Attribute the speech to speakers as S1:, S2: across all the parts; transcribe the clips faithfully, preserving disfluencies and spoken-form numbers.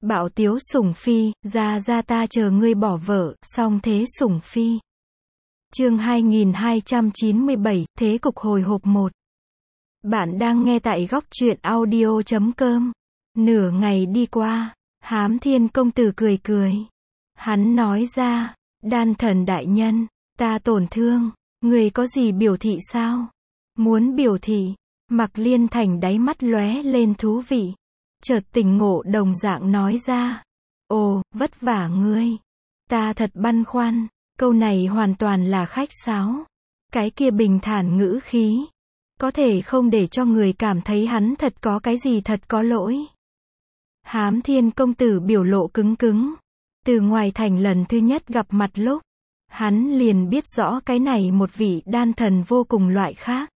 S1: Bạo tiếu sủng phi, ra ra ta chờ ngươi bỏ vợ, song thế sủng phi. Chương hai nghìn hai trăm chín mươi bảy, thế cục hồi hộp một. Bạn đang nghe tại góc truyện audio chấm com. Nửa ngày đi qua, Hám Thiên công tử cười cười. Hắn nói ra, đan thần đại nhân, ta tổn thương, người có gì biểu thị sao? Muốn biểu thị, Mạc Liên Thành đáy mắt lóe lên thú vị. Chợt tỉnh ngộ đồng dạng nói ra. Ồ, vất vả ngươi. Ta thật băn khoăn, câu này hoàn toàn là khách sáo. Cái kia bình thản ngữ khí, có thể không để cho người cảm thấy hắn thật có cái gì thật có lỗi. Hám Thiên công tử biểu lộ cứng cứng. Từ ngoài thành lần thứ nhất gặp mặt lúc, hắn liền biết rõ cái này một vị đan thần vô cùng loại khác.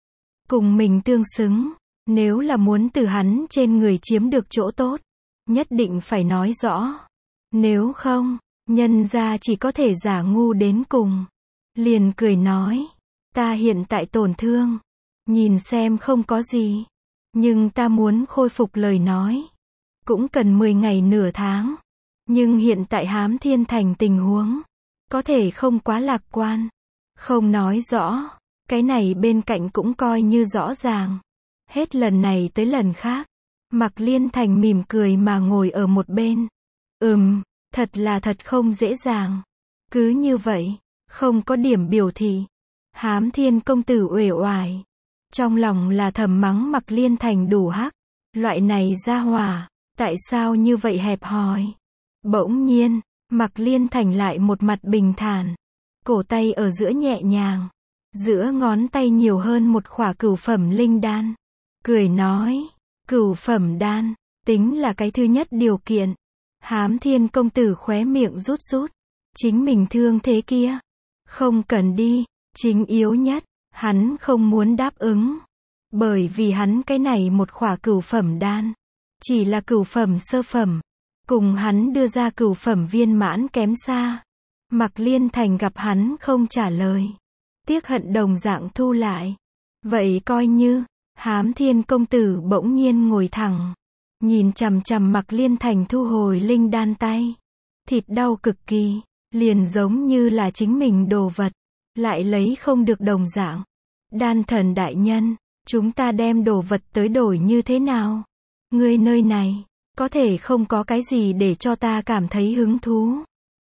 S1: Cùng mình tương xứng, nếu là muốn từ hắn trên người chiếm được chỗ tốt, nhất định phải nói rõ. Nếu không, nhân ra chỉ có thể giả ngu đến cùng. Liền cười nói, ta hiện tại tổn thương, nhìn xem không có gì, nhưng ta muốn khôi phục lời nói, cũng cần mười ngày nửa tháng. Nhưng hiện tại Hám Thiên thành tình huống, có thể không quá lạc quan. Không nói rõ, cái này bên cạnh cũng coi như rõ ràng. Hết lần này tới lần khác, Mạc Liên Thành mỉm cười mà ngồi ở một bên. Ừm, thật là thật không dễ dàng. Cứ như vậy, không có điểm biểu thị. Hám Thiên công tử uể oải. Trong lòng là thầm mắng Mạc Liên Thành đủ hắc. Loại này ra hỏa, tại sao như vậy hẹp hòi? Bỗng nhiên, Mạc Liên Thành lại một mặt bình thản. Cổ tay ở giữa nhẹ nhàng. Giữa ngón tay nhiều hơn một khỏa cửu phẩm linh đan. Cười nói, cửu phẩm đan, tính là cái thứ nhất điều kiện. Hám Thiên công tử khóe miệng rút rút. Chính mình thương thế kia, không cần đi, chính yếu nhất, hắn không muốn đáp ứng. Bởi vì hắn cái này một khỏa cửu phẩm đan, chỉ là cửu phẩm sơ phẩm, cùng hắn đưa ra cửu phẩm viên mãn kém xa. Mạc Liên Thành gặp hắn không trả lời, tiếc hận đồng dạng thu lại. Vậy coi như, Hám Thiên công tử bỗng nhiên ngồi thẳng, nhìn chằm chằm Mạc Liên Thành thu hồi linh đan tay. Thịt đau cực kỳ, liền giống như là chính mình đồ vật, lại lấy không được đồng dạng. Đan thần đại nhân, chúng ta đem đồ vật tới đổi như thế nào? Ngươi nơi này, có thể không có cái gì để cho ta cảm thấy hứng thú.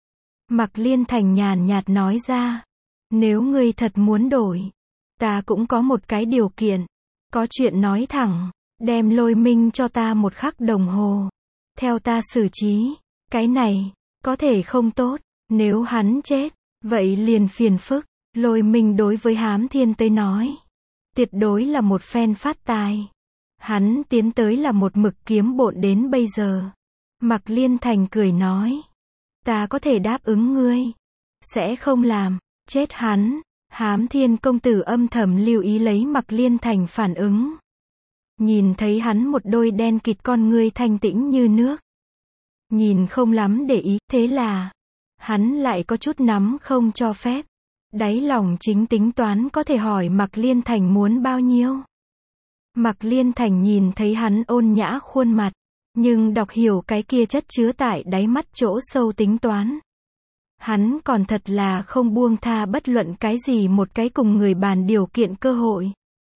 S1: Mạc Liên Thành nhàn nhạt nói ra, nếu ngươi thật muốn đổi, ta cũng có một cái điều kiện. Có chuyện nói thẳng, đem Lôi Minh cho ta một khắc đồng hồ. Theo ta xử trí, cái này, có thể không tốt, nếu hắn chết, vậy liền phiền phức. Lôi Minh đối với Hám Thiên tới nói, tuyệt đối là một phen phát tài. Hắn tiến tới là một mực kiếm bộn đến bây giờ. Mạc Liên Thành cười nói, ta có thể đáp ứng ngươi, sẽ không làm chết hắn. Hám Thiên công tử âm thầm lưu ý lấy Mạc Liên Thành phản ứng. Nhìn thấy hắn một đôi đen kịt con ngươi thanh tĩnh như nước. Nhìn không lắm để ý, thế là, hắn lại có chút nắm không cho phép. Đáy lòng chính tính toán có thể hỏi Mạc Liên Thành muốn bao nhiêu. Mạc Liên Thành nhìn thấy hắn ôn nhã khuôn mặt, nhưng đọc hiểu cái kia chất chứa tại đáy mắt chỗ sâu tính toán. Hắn còn thật là không buông tha bất luận cái gì một cái cùng người bàn điều kiện cơ hội.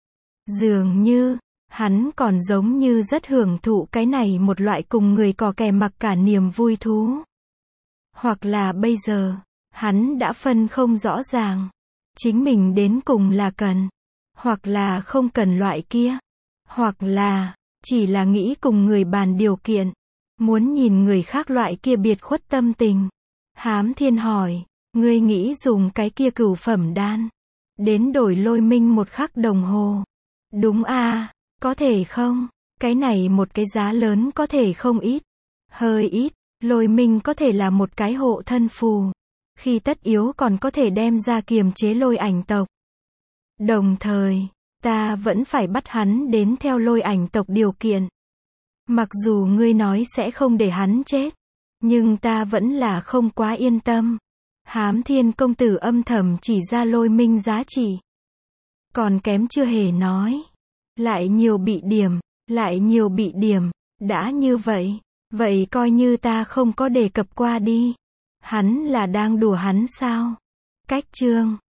S1: Dường như, hắn còn giống như rất hưởng thụ cái này một loại cùng người cò kè mặc cả niềm vui thú. Hoặc là bây giờ, hắn đã phân không rõ ràng. Chính mình đến cùng là cần, hoặc là không cần loại kia. Hoặc là, chỉ là nghĩ cùng người bàn điều kiện. Muốn nhìn người khác loại kia biệt khuất tâm tình. Hám Thiên hỏi, ngươi nghĩ dùng cái kia cửu phẩm đan, đến đổi Lôi Minh một khắc đồng hồ. Đúng à, có thể không? Cái này một cái giá lớn có thể không ít. Hơi ít, Lôi Minh có thể là một cái hộ thân phù. Khi tất yếu còn có thể đem ra kiềm chế lôi ảnh tộc. Đồng thời, ta vẫn phải bắt hắn đến theo lôi ảnh tộc điều kiện. Mặc dù ngươi nói sẽ không để hắn chết, nhưng ta vẫn là không quá yên tâm. Hám Thiên công tử âm thầm chỉ ra Lôi Minh giá trị. Còn kém chưa hề nói. Lại nhiều bị điểm, lại nhiều bị điểm. Đã như vậy, Vậy coi như ta không có đề cập qua đi. Hắn là đang đùa hắn sao? Cách chương